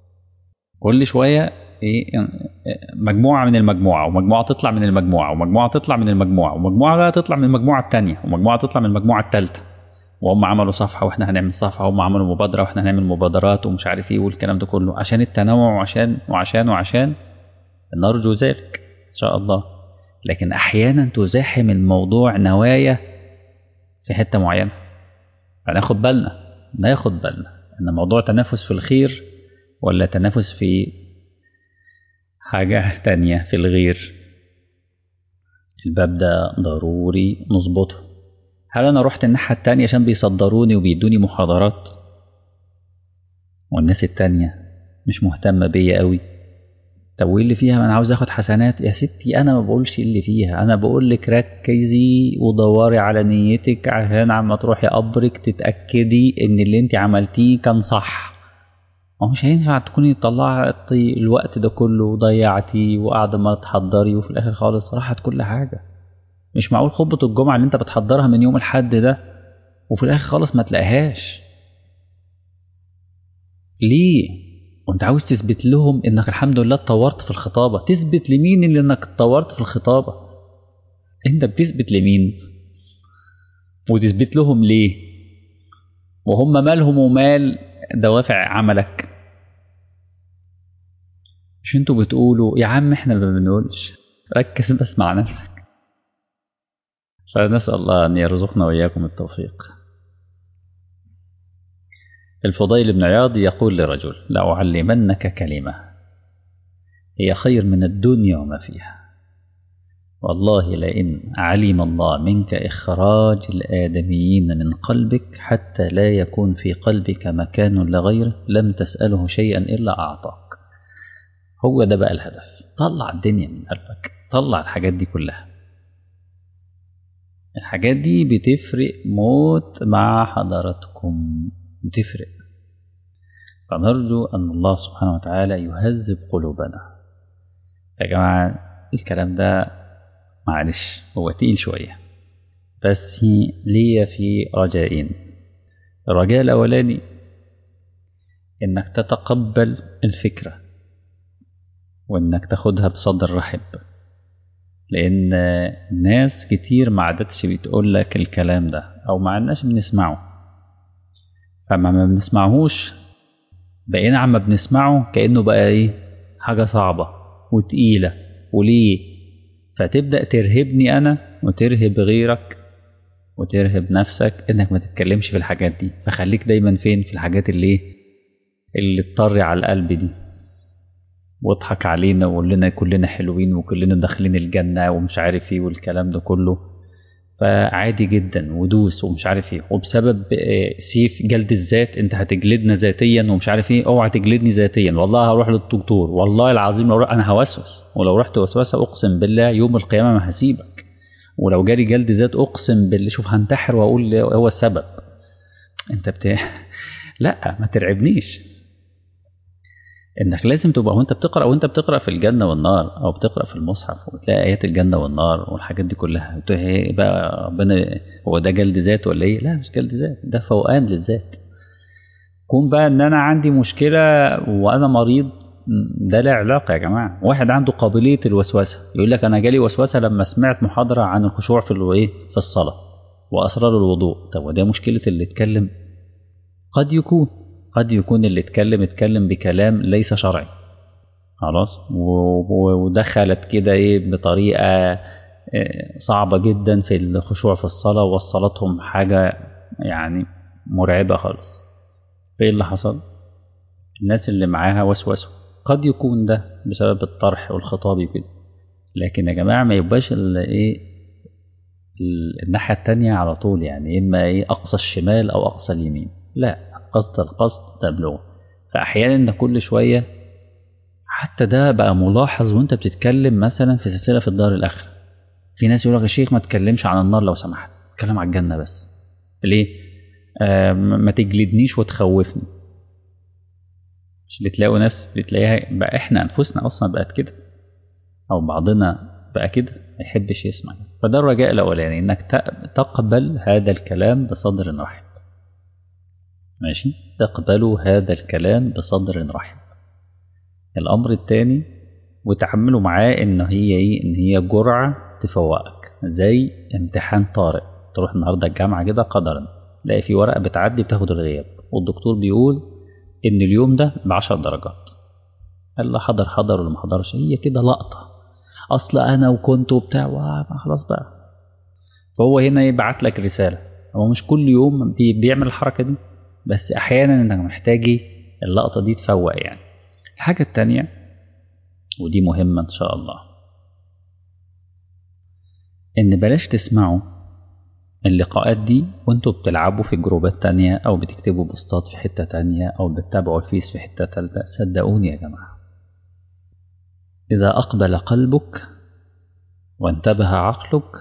كل شوية إيه مجموعة من المجموعة ومجموعة تطلع من المجموعة ومجموعة تطلع من المجموعة ومجموعة بقى تطلع من المجموعة التانية ومجموعة تطلع من المجموعة التالتة، وهم عملوا صفحة واحنا هنعمل صفحة وهم عملوا مبادرة واحنا هنعمل مبادرات ومش عارف ايه والكلام ده كله عشان التنوع وعشان وعشان وعشان نرجو ذلك ان شاء الله. لكن احيانا تزاحم الموضوع نوايا في حتة معينة، فناخد بالنا ناخد بالنا ان موضوع تنافس في الخير ولا تنافس في حاجة تانية في الغير. الباب ده ضروري نظبطه. هل انا رحت الناحية التانية عشان بيصدروني وبيدوني محاضرات والناس التانية مش مهتمة بيا قوي؟ طب وايه اللي فيها؟ ما انا عاوز اخد حسنات يا ستي. انا ما بقولش اللي فيها، انا بقول لك ركزي ودوري على نيتك عشان عما تروحي قبرك تتاكدي ان اللي انت عملتيه كان صح. ما مش هينفع تكوني طلعتي الوقت ده كله وضيعتي وقاعده ما تحضري وفي الاخر خالص راحت كل حاجه. مش معقول خطبه الجمعه اللي انت بتحضرها من يوم الحد ده وفي الاخر خالص ما تلاقيهاش. ليه؟ وانت عاوز تثبت لهم انك الحمد لله اتطورت في الخطابة. تثبت لمين اللي انك اتطورت في الخطابة؟ انت بتثبت لمين؟ وتثبت لهم ليه؟ وهم مالهم ومال دوافع عملك؟ مش انتوا بتقولوا يا عم احنا ما بنقولش، ركز بس مع نفسك. فنسأل الله أن يرزقنا وإياكم التوفيق. الفضيل بن عياض يقول لرجل: لأعلمنك كلمة هي خير من الدنيا وما فيها، والله لئن علم الله منك إخراج الآدميين من قلبك حتى لا يكون في قلبك مكان لغيره لم تسأله شيئا إلا أعطاك. هو ده بقى الهدف، طلع الدنيا من قلبك، طلع الحاجات دي كلها. الحاجات دي بتفرق موت مع حضراتكم، بتفرق. فنرجو أن الله سبحانه وتعالى يهذب قلوبنا. يا جماعة الكلام ده معلش هو تقيل شوية، بس ليا في رجائين. الرجاء الأولاني إنك تتقبل الفكرة وإنك تاخدها بصدر رحب، لأن ناس كتير ما عادتش بتقول لك الكلام ده أو ما عدناش بنسمعه. فما ما بنسمعهوش بقينا عم بنسمعه كأنه بقى إيه حاجة صعبة وتقيلة وليه، فتبدأ ترهبني أنا وترهب غيرك وترهب نفسك إنك ما تتكلمش في الحاجات دي. فخليك دايما فين؟ في الحاجات اللي اللي تطري على القلب دي، واضحك علينا وقول لنا كلنا حلوين وكلنا داخلين الجنة ومش عارف ايه والكلام ده كله. فعادي جدا ودوس ومش عارف ايه، وبسبب سيف جلد الذات انت هتجلدنا ذاتيا ومش عارف ايه. اوعى تجلدني ذاتيا، والله هروح للدكتور، والله العظيم لو انا هوسوس، ولو رحت وسوسه اقسم بالله يوم القيامه ما هسيبك. ولو جالي جلد ذات اقسم بالله شوف هنتحر واقول هو السبب. انت بت لا ما ترعبنيش. انك لازم تبقى وانت بتقرا وانت بتقرا في الجنه والنار او بتقرا في المصحف وتلاقي ايات الجنه والنار والحاجات دي كلها، ايه بقى ربنا هو ده جلد ذات ولا ايه؟ لا مش جلد ذات، ده فوقان للذات. كون بقى ان انا عندي مشكله وانا مريض، ده لا علاقه يا جماعه. واحد عنده قابليه الوسوسه يقول لك انا جالي وسوسه لما سمعت محاضره عن الخشوع في الايه في الصلاه واسرار الوضوء. طب وده مشكله اللي اتكلم؟ قد يكون قد يكون اللي اتكلم اتكلم بكلام ليس شرعي خلاص، ودخلت كده ايه بطريقه صعبه جدا في الخشوع في الصلاه، ووصلتهم حاجه يعني مرعبه خالص. فايه اللي حصل؟ الناس اللي معاها وسوسوا. قد يكون ده بسبب الطرح والخطاب كده، لكن يا جماعه ما يبقاش ايه الناحيه التانية على طول، يعني اما ايه اقصى الشمال او اقصى اليمين، لا، قصد القصد تبلغ. فأحيانا كل شوية حتى ده بقى ملاحظ وانت بتتكلم مثلا في سلسلة في الدار الآخرة، في ناس يقول لك يا شيخ ما تكلمش عن النار لو سمحت، اتكلم عن الجنة بس. ليه؟ آه ما تجلدنيش وتخوفني. مش بتلاقوا ناس بتلاقيها بقى احنا أنفسنا أصلا بقت كده، أو بعضنا بقى كده ما يحبش يسمع. فده الرجاء الأولاني، إنك تقبل هذا الكلام بصدر رحب. ماشي، تقبلوا هذا الكلام بصدر رحب. الأمر الثاني وتحملوا معاه إن هي إيه؟ إن هي جرعة تفوقك، زي امتحان طارئ. تروح النهارده الجامعة كده قدرا تلاقي في ورقة بتعدي بتاخد الغياب، والدكتور بيقول إن اليوم ده بعشر درجات. قال له حضر حضر ولا ما حضرش، هي كده لقطة، أصل أنا وكنت وبتاع خلاص بقى. فهو هنا يبعت لك رسالة. هو مش كل يوم بيعمل الحركة دي، بس أحيانا إنك محتاج اللقطة دي تفوق يعني. الحاجة التانية ودي مهمة إن شاء الله، إن بلاش تسمعوا اللقاءات دي وانتوا بتلعبوا في جروبات تانية أو بتكتبوا بوستات في حتة تانية أو بتتابعوا الفيس في حتة تالتة. صدقوني يا جماعة، إذا أقبل قلبك وانتبه عقلك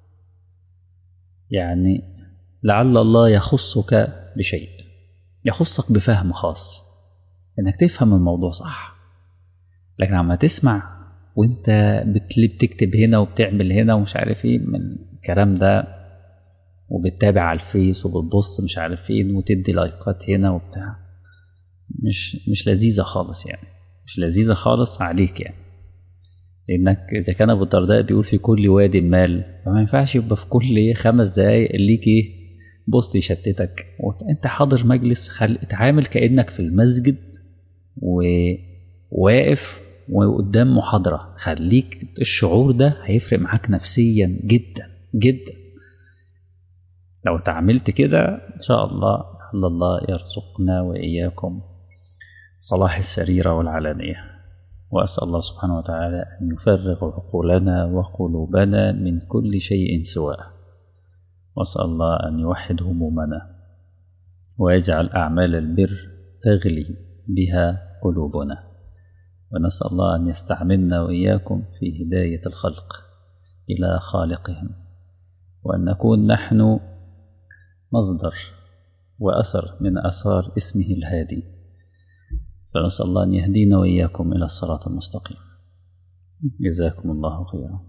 يعني لعل الله يخصك بشيء، يخصك بفهم خاص إنك تفهم الموضوع صح. لكن عما تسمع وانت بتكتب هنا وبتعمل هنا ومش عارف ايه من الكلام ده، وبتتابع على الفيس وبتبص مش عارف فين وتدي لايكات هنا وبتاع، مش مش لذيذة خالص يعني، مش لذيذة خالص عليك يعني. لأنك إذا كان أبو الدرداء بيقول في كل واد مال، فما ينفعش يبقى في كل خمس دقايق ليك إيه بوست يشتتك. وأنت حاضر مجلس، خل اتعامل كأنك في المسجد وواقف وقدام محاضرة، خليك الشعور ده هيفرق معاك نفسيا جدا جدا. لو تعملت كده إن شاء الله الله يرزقنا وإياكم صلاح السريرة والعلانية. وأسأل الله سبحانه وتعالى أن يفرغ عقولنا وقلوبنا من كل شيء سواه، وأسأل الله أن يوحد همومنا ويجعل أعمال البر تغلي بها قلوبنا، ونسأل الله أن يستعملنا وإياكم في هداية الخلق إلى خالقهم، وأن نكون نحن مصدر وأثر من أثار اسمه الهادي. فنسأل الله أن يهدينا وإياكم إلى الصراط المستقيم. جزاكم الله خيرا.